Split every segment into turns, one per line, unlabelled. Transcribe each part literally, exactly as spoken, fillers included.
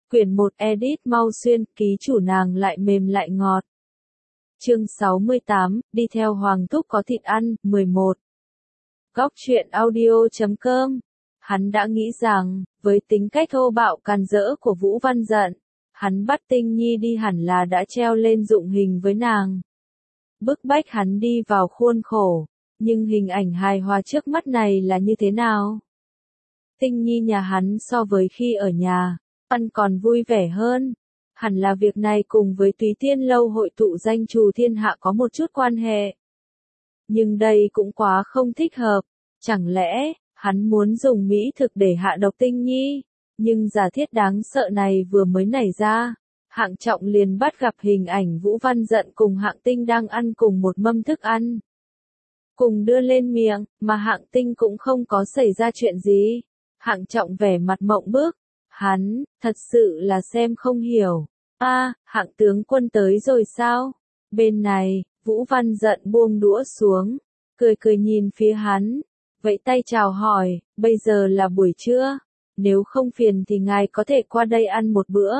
Quyển một edit mau xuyên, ký chủ nàng lại mềm lại ngọt. Chương sáu mươi tám, đi theo Hoàng Thúc có thịt ăn, mười một. Góc truyện audio chấm com. Hắn đã nghĩ rằng, với tính cách thô bạo càn rỡ của Vũ Văn Dận, hắn bắt Tinh Nhi đi hẳn là đã treo lên dụng hình với nàng. Bức bách hắn đi vào khuôn khổ, nhưng hình ảnh hài hòa trước mắt này là như thế nào? Tinh Nhi nhà hắn so với khi ở nhà, ăn còn vui vẻ hơn. Hẳn là việc này cùng với Túy Tiên Lâu hội tụ danh trù thiên hạ có một chút quan hệ. Nhưng đây cũng quá không thích hợp. Chẳng lẽ, hắn muốn dùng mỹ thực để hạ độc Tinh Nhi? Nhưng giả thiết đáng sợ này vừa mới nảy ra, Hạng Trọng liền bắt gặp hình ảnh Vũ Văn Dận cùng Hạng Tinh đang ăn cùng một mâm thức ăn. Cùng đưa lên miệng, mà Hạng Tinh cũng không có xảy ra chuyện gì. Hạng Trọng vẻ mặt mộng bức. Hắn, thật sự là xem không hiểu. A, à, Hạng tướng quân tới rồi sao? Bên này, Vũ Văn Dận buông đũa xuống, cười cười nhìn phía hắn, vẫy tay chào hỏi, bây giờ là buổi trưa, nếu không phiền thì ngài có thể qua đây ăn một bữa.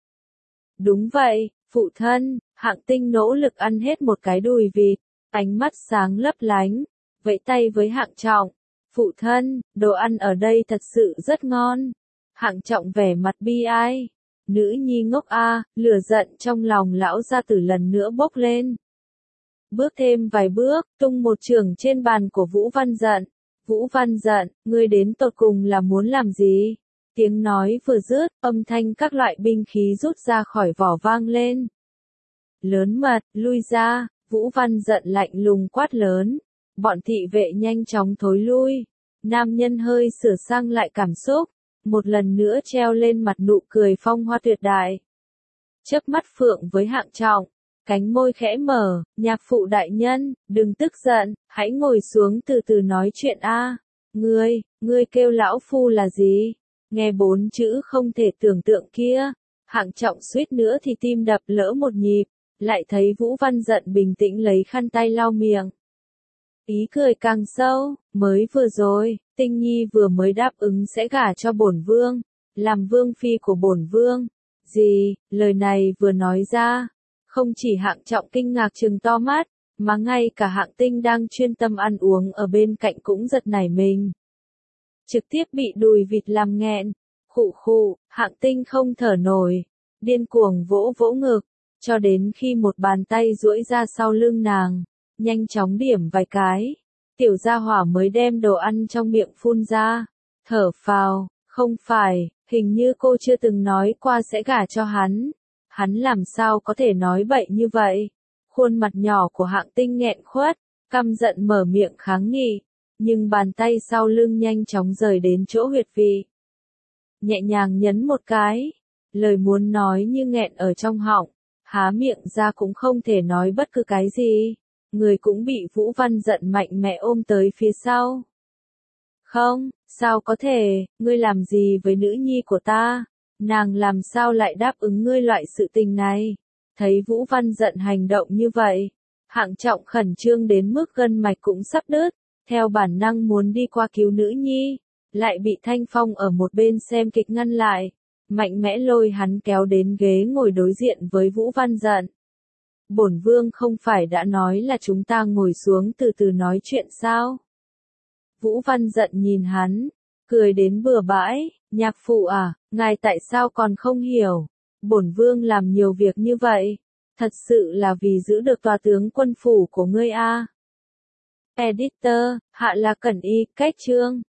Đúng vậy, phụ thân. Hạng Tinh nỗ lực ăn hết một cái đùi vịt, ánh mắt sáng lấp lánh, vẫy tay với Hạng Trọng. Phụ thân, đồ ăn ở đây thật sự rất ngon. Hạng Trọng vẻ mặt bi ai. Nữ nhi ngốc a, lửa giận trong lòng lão gia tử lần nữa bốc lên. Bước thêm vài bước, tung một chưởng trên bàn của Vũ Văn Dận. Vũ Văn Dận, ngươi đến tột cùng là muốn làm gì? Tiếng nói vừa dứt, âm thanh các loại binh khí rút ra khỏi vỏ vang lên. Lớn mật, lui ra, Vũ Văn Dận lạnh lùng quát lớn. Bọn thị vệ nhanh chóng thối lui. Nam nhân hơi sửa sang lại cảm xúc, một lần nữa treo lên mặt nụ cười phong hoa tuyệt đại. Chớp mắt phượng với Hạng Trọng, cánh môi khẽ mở, nhạc phụ đại nhân, đừng tức giận, hãy ngồi xuống từ từ nói chuyện a. Ngươi, ngươi kêu lão phu là gì? Nghe bốn chữ không thể tưởng tượng kia, Hạng Trọng suýt nữa thì tim đập lỡ một nhịp, lại thấy Vũ Văn Dận bình tĩnh lấy khăn tay lau miệng. Ý cười càng sâu, mới vừa rồi, Tinh Nhi vừa mới đáp ứng sẽ gả cho bổn vương, làm vương phi của bổn vương. Gì, lời này vừa nói ra, không chỉ Hạng Trọng kinh ngạc trừng to mắt, mà ngay cả Hạng Tinh đang chuyên tâm ăn uống ở bên cạnh cũng giật nảy mình. Trực tiếp bị đùi vịt làm nghẹn, khụ khụ, Hạng Tinh không thở nổi, điên cuồng vỗ vỗ ngực, cho đến khi một bàn tay duỗi ra sau lưng nàng, nhanh chóng điểm vài cái, tiểu gia hỏa mới đem đồ ăn trong miệng phun ra, thở phào, không phải, hình như cô chưa từng nói qua sẽ gả cho hắn, hắn làm sao có thể nói bậy như vậy, khuôn mặt nhỏ của Hạng Tinh nghẹn khuất, căm giận mở miệng kháng nghị, nhưng bàn tay sau lưng nhanh chóng rời đến chỗ huyệt vị. Nhẹ nhàng nhấn một cái, lời muốn nói như nghẹn ở trong họng, há miệng ra cũng không thể nói bất cứ cái gì. Người cũng bị Vũ Văn Dận mạnh mẽ ôm tới phía sau. Không, sao có thể, ngươi làm gì với nữ nhi của ta? Nàng làm sao lại đáp ứng ngươi loại sự tình này? Thấy Vũ Văn Dận hành động như vậy, Hạng Trọng khẩn trương đến mức gân mạch cũng sắp đứt, theo bản năng muốn đi qua cứu nữ nhi, lại bị Thanh Phong ở một bên xem kịch ngăn lại, mạnh mẽ lôi hắn kéo đến ghế ngồi đối diện với Vũ Văn Dận. Bổn vương không phải đã nói là chúng ta ngồi xuống từ từ nói chuyện sao? Vũ Văn Dận nhìn hắn, cười đến bừa bãi, nhạc phụ à, ngài tại sao còn không hiểu? Bổn vương làm nhiều việc như vậy, thật sự là vì giữ được tòa tướng quân phủ của ngươi a. Editor, Hạ là Cẩn Y, cách chương.